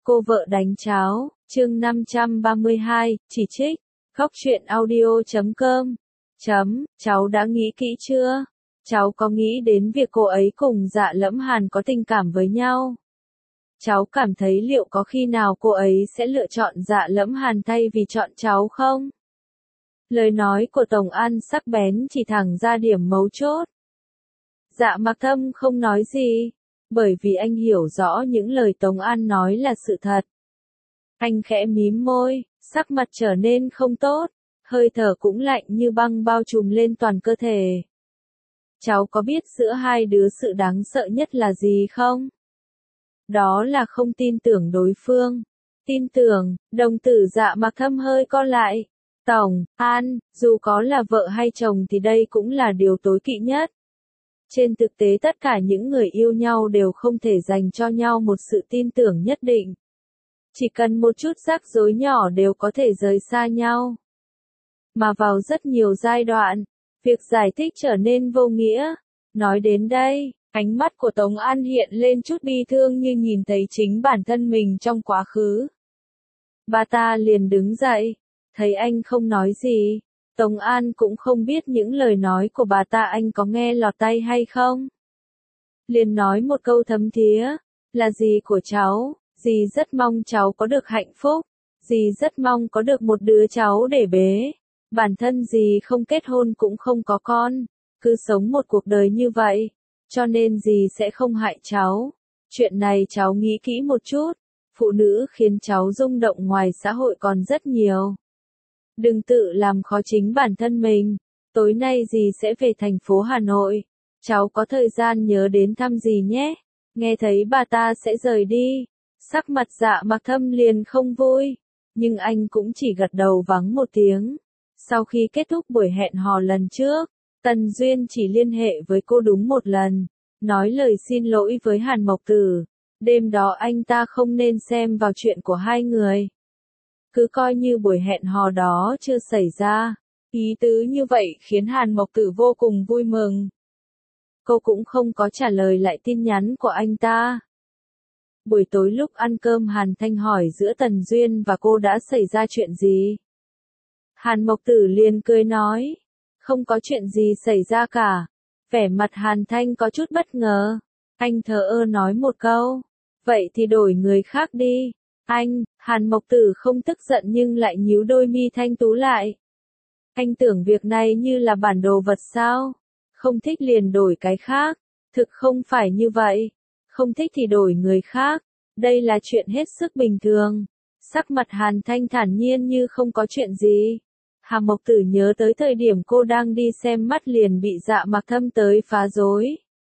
Cô vợ đánh cháu, chương 532, chỉ trích, khóc chuyện audio.com. Cháu đã nghĩ kỹ chưa? Cháu có nghĩ đến việc cô ấy cùng Dạ Lẫm Hàn có tình cảm với nhau? Cháu cảm thấy liệu có khi nào cô ấy sẽ lựa chọn Dạ Lẫm Hàn thay vì chọn cháu không? Lời nói của Tống An sắc bén chỉ thẳng ra điểm mấu chốt. Dạ Mặc Thâm không nói gì, bởi vì anh hiểu rõ những lời Tống An nói là sự thật. Anh khẽ mím môi, sắc mặt trở nên không tốt, hơi thở cũng lạnh như băng bao trùm lên toàn cơ thể. Cháu có biết giữa hai đứa sự đáng sợ nhất là gì không? Đó là không tin tưởng đối phương. Tin tưởng, đồng tử Dạ Mặc Thâm hơi co lại. Tổng An, dù có là vợ hay chồng thì đây cũng là điều tối kỵ nhất. Trên thực tế tất cả những người yêu nhau đều không thể dành cho nhau một sự tin tưởng nhất định. Chỉ cần một chút rắc rối nhỏ đều có thể rời xa nhau. Mà vào rất nhiều giai đoạn, việc giải thích trở nên vô nghĩa. Nói đến đây, ánh mắt của Tống An hiện lên chút bi thương như nhìn thấy chính bản thân mình trong quá khứ. Bà ta liền đứng dậy, thấy anh không nói gì. Tống An cũng không biết những lời nói của bà ta anh có nghe lọt tai hay không. Liền nói một câu thấm thía, là dì của cháu, dì rất mong cháu có được hạnh phúc, dì rất mong có được một đứa cháu để bế. Bản thân dì không kết hôn cũng không có con, cứ sống một cuộc đời như vậy, cho nên dì sẽ không hại cháu. Chuyện này cháu nghĩ kỹ một chút, phụ nữ khiến cháu rung động ngoài xã hội còn rất nhiều. Đừng tự làm khó chính bản thân mình. Tối nay dì sẽ về thành phố Hà Nội. Cháu có thời gian nhớ đến thăm dì nhé. Nghe thấy bà ta sẽ rời đi. Sắc mặt Dạ Mặc Thâm liền không vui. Nhưng anh cũng chỉ gật đầu vắng một tiếng. Sau khi kết thúc buổi hẹn hò lần trước, Tần Duyên chỉ liên hệ với cô đúng một lần. Nói lời xin lỗi với Hàn Mộc Tử. Đêm đó anh ta không nên xem vào chuyện của hai người. Cứ coi như buổi hẹn hò đó chưa xảy ra. Ý tứ như vậy khiến Hàn Mộc Tử vô cùng vui mừng. Cô cũng không có trả lời lại tin nhắn của anh ta. Buổi tối lúc ăn cơm Hàn Thanh hỏi giữa Tần Duyên và cô đã xảy ra chuyện gì. Hàn Mộc Tử liền cười nói. Không có chuyện gì xảy ra cả. Vẻ mặt Hàn Thanh có chút bất ngờ. Anh thờ ơ nói một câu. Vậy thì đổi người khác đi. Anh, Hàn Mộc Tử không tức giận nhưng lại nhíu đôi mi thanh tú lại. Anh tưởng việc này như là bản đồ vật sao? Không thích liền đổi cái khác. Thực không phải như vậy. Không thích thì đổi người khác. Đây là chuyện hết sức bình thường. Sắc mặt Hàn Thanh thản nhiên như không có chuyện gì. Hàn Mộc Tử nhớ tới thời điểm cô đang đi xem mắt liền bị Dạ Mặc Thâm tới phá rối.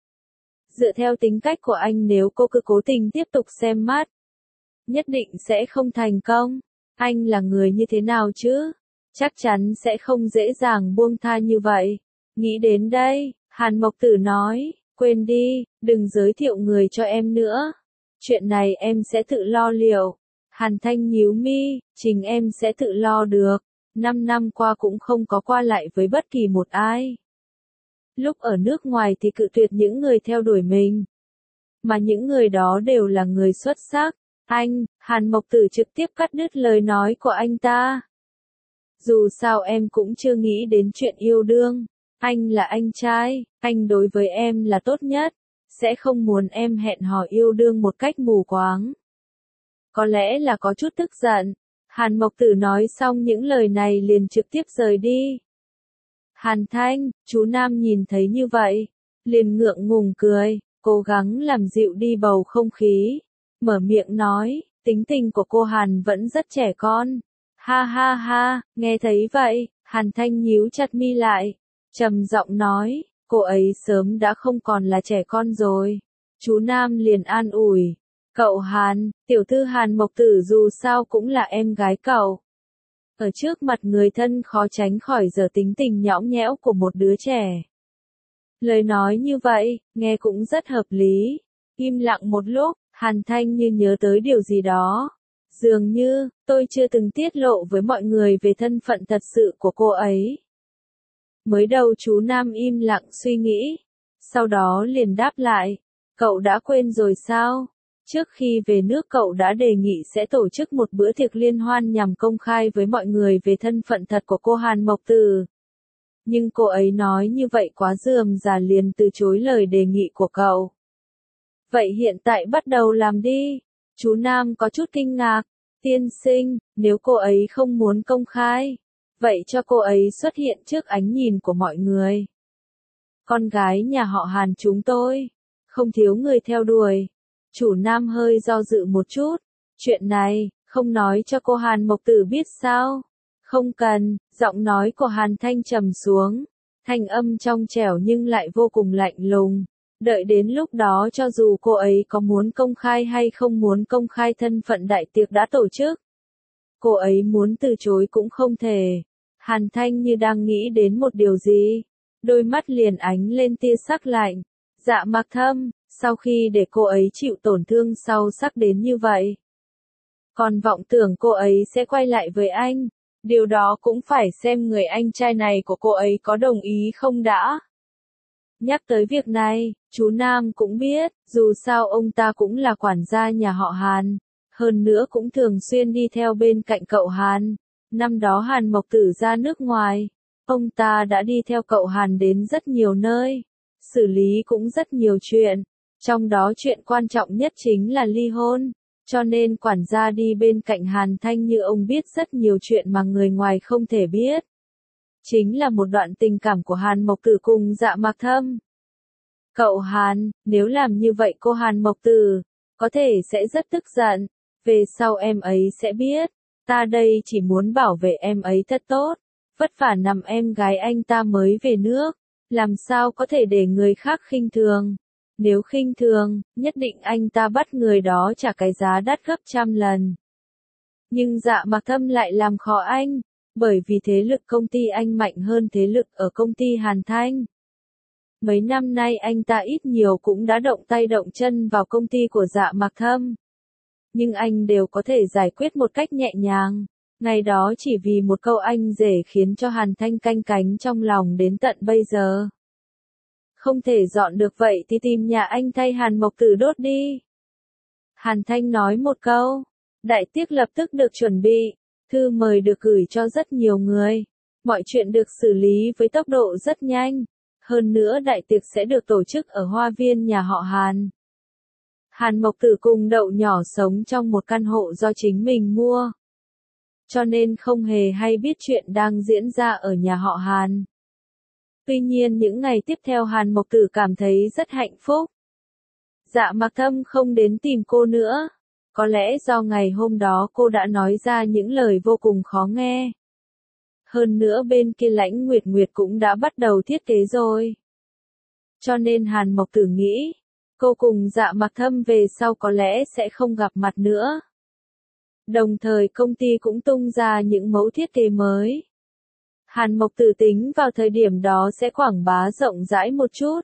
Dựa theo tính cách của anh nếu cô cứ cố tình tiếp tục xem mắt, nhất định sẽ không thành công. Anh là người như thế nào chứ? Chắc chắn sẽ không dễ dàng buông tha như vậy. Nghĩ đến đây, Hàn Mộc Tử nói, quên đi, đừng giới thiệu người cho em nữa. Chuyện này em sẽ tự lo liệu. Hàn Thanh nhíu mi, chính em sẽ tự lo được. 5 năm qua cũng không có qua lại với bất kỳ một ai. Lúc ở nước ngoài thì cự tuyệt những người theo đuổi mình. Mà những người đó đều là người xuất sắc. Anh, Hàn Mộc Tử trực tiếp cắt đứt lời nói của anh ta. Dù sao em cũng chưa nghĩ đến chuyện yêu đương. Anh là anh trai, anh đối với em là tốt nhất. Sẽ không muốn em hẹn hò yêu đương một cách mù quáng. Có lẽ là có chút tức giận. Hàn Mộc Tử nói xong những lời này liền trực tiếp rời đi. Hàn Thanh, chú Nam nhìn thấy như vậy. Liền ngượng ngùng cười, cố gắng làm dịu đi bầu không khí. Mở miệng nói, tính tình của cô Hàn vẫn rất trẻ con. Ha ha ha, nghe thấy vậy, Hàn Thanh nhíu chặt mi lại. Trầm giọng nói, cô ấy sớm đã không còn là trẻ con rồi. Chú Nam liền an ủi. Cậu Hàn, tiểu thư Hàn Mộc Tử dù sao cũng là em gái cậu. Ở trước mặt người thân khó tránh khỏi giờ tính tình nhõng nhẽo của một đứa trẻ. Lời nói như vậy, nghe cũng rất hợp lý. Im lặng một lúc, Hàn Thanh như nhớ tới điều gì đó. Dường như, tôi chưa từng tiết lộ với mọi người về thân phận thật sự của cô ấy. Mới đầu chú Nam im lặng suy nghĩ. Sau đó liền đáp lại. Cậu đã quên rồi sao? trước khi về nước cậu đã đề nghị sẽ tổ chức một bữa tiệc liên hoan nhằm công khai với mọi người về thân phận thật của cô Hàn Mộc Tử. Nhưng cô ấy nói như vậy quá rườm rà liền từ chối lời đề nghị của cậu. Vậy hiện tại bắt đầu làm đi. Chú Nam có chút kinh ngạc. Tiên sinh, nếu cô ấy không muốn công khai, vậy cho cô ấy xuất hiện trước ánh nhìn của mọi người. Con gái nhà họ Hàn chúng tôi, không thiếu người theo đuổi. Chủ Nam hơi do dự một chút. Chuyện này, không nói cho cô Hàn Mộc Tử biết sao? Không cần, giọng nói của Hàn Thanh trầm xuống. Thanh âm trong trẻo nhưng lại vô cùng lạnh lùng. Đợi đến lúc đó cho dù cô ấy có muốn công khai hay không muốn công khai thân phận đại tiệc đã tổ chức, cô ấy muốn từ chối cũng không thể. Hàn Thanh như đang nghĩ đến một điều gì. Đôi mắt liền ánh lên tia sắc lạnh. Dạ Mạc Thâm, sau khi để cô ấy chịu tổn thương sâu sắc đến như vậy. Còn vọng tưởng cô ấy sẽ quay lại với anh. Điều đó cũng phải xem người anh trai này của cô ấy có đồng ý không đã. Nhắc tới việc này, chú Nam cũng biết, dù sao ông ta cũng là quản gia nhà họ Hàn. Hơn nữa cũng thường xuyên đi theo bên cạnh cậu Hàn. Năm đó Hàn Mộc Tử ra nước ngoài, ông ta đã đi theo cậu Hàn đến rất nhiều nơi, xử lý cũng rất nhiều chuyện. Trong đó chuyện quan trọng nhất chính là ly hôn. Cho nên quản gia đi bên cạnh Hàn Thanh như ông biết rất nhiều chuyện mà người ngoài không thể biết. Chính là một đoạn tình cảm của Hàn Mộc Tử cùng Dạ Mạc Thâm. Cậu Hàn, nếu làm như vậy cô Hàn Mộc Tử, có thể sẽ rất tức giận. Về sau em ấy sẽ biết, ta đây chỉ muốn bảo vệ em ấy thật tốt. Vất vả nằm em gái anh ta mới về nước, làm sao có thể để người khác khinh thường. Nếu khinh thường, nhất định anh ta bắt người đó trả cái giá đắt gấp trăm lần. Nhưng Dạ Mạc Thâm lại làm khó anh, bởi vì thế lực công ty anh mạnh hơn thế lực ở công ty Hàn Thanh. Mấy năm nay anh ta ít nhiều cũng đã động tay động chân vào công ty của Dạ Mạc Thâm. Nhưng anh đều có thể giải quyết một cách nhẹ nhàng. Ngày đó chỉ vì một câu anh rể khiến cho Hàn Thanh canh cánh trong lòng đến tận bây giờ. Không thể dọn được vậy thì tìm nhà anh thay Hàn Mộc Tử đốt đi. Hàn Thanh nói một câu. Đại tiệc lập tức được chuẩn bị. Thư mời được gửi cho rất nhiều người. Mọi chuyện được xử lý với tốc độ rất nhanh. Hơn nữa đại tiệc sẽ được tổ chức ở hoa viên nhà họ Hàn. Hàn Mộc Tử cùng Đậu Nhỏ sống trong một căn hộ do chính mình mua. Cho nên không hề hay biết chuyện đang diễn ra ở nhà họ Hàn. Tuy nhiên những ngày tiếp theo Hàn Mộc Tử cảm thấy rất hạnh phúc. Dạ Mạc Thâm không đến tìm cô nữa. Có lẽ do ngày hôm đó cô đã nói ra những lời vô cùng khó nghe. Hơn nữa bên kia Lãnh Nguyệt Nguyệt cũng đã bắt đầu thiết kế rồi. Cho nên Hàn Mộc Tử nghĩ, cô cùng Dạ Mạc Thâm về sau có lẽ sẽ không gặp mặt nữa. Đồng thời công ty cũng tung ra những mẫu thiết kế mới. Hàn Mộc Tử tính vào thời điểm đó sẽ quảng bá rộng rãi một chút.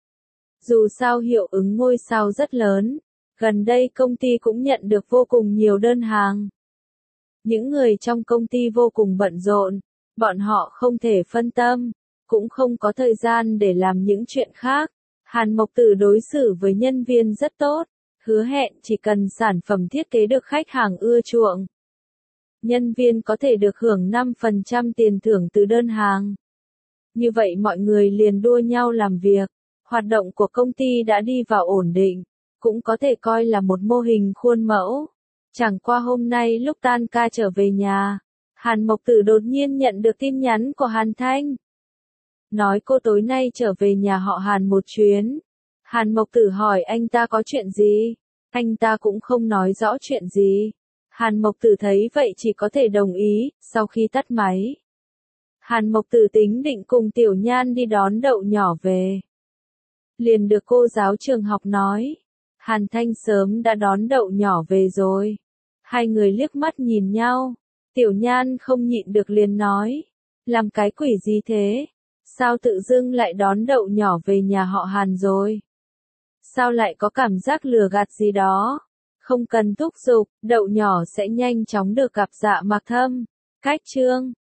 Dù sao hiệu ứng ngôi sao rất lớn, gần đây công ty cũng nhận được vô cùng nhiều đơn hàng. Những người trong công ty vô cùng bận rộn, bọn họ không thể phân tâm, cũng không có thời gian để làm những chuyện khác. Hàn Mộc Tử đối xử với nhân viên rất tốt, hứa hẹn chỉ cần sản phẩm thiết kế được khách hàng ưa chuộng. Nhân viên có thể được hưởng 5% tiền thưởng từ đơn hàng. Như vậy mọi người liền đua nhau làm việc. Hoạt động của công ty đã đi vào ổn định, cũng có thể coi là một mô hình khuôn mẫu. Chẳng qua hôm nay lúc tan ca trở về nhà, Hàn Mộc Tử đột nhiên nhận được tin nhắn của Hàn Thanh. Nói cô tối nay trở về nhà họ Hàn một chuyến. Hàn Mộc Tử hỏi anh ta có chuyện gì. Anh ta cũng không nói rõ chuyện gì. Hàn Mộc Tử thấy vậy chỉ có thể đồng ý, sau khi tắt máy. Hàn Mộc Tử tính định cùng Tiểu Nhan đi đón Đậu Nhỏ về. Liền được cô giáo trường học nói. Hàn Thanh sớm đã đón Đậu Nhỏ về rồi. Hai người liếc mắt nhìn nhau. Tiểu Nhan không nhịn được liền nói. Làm cái quỷ gì thế? Sao tự dưng lại đón Đậu Nhỏ về nhà họ Hàn rồi? Sao lại có cảm giác lừa gạt gì đó? Không cần thúc giục, Đậu Nhỏ sẽ nhanh chóng được gặp Dạ Mạc Thâm. Cách chương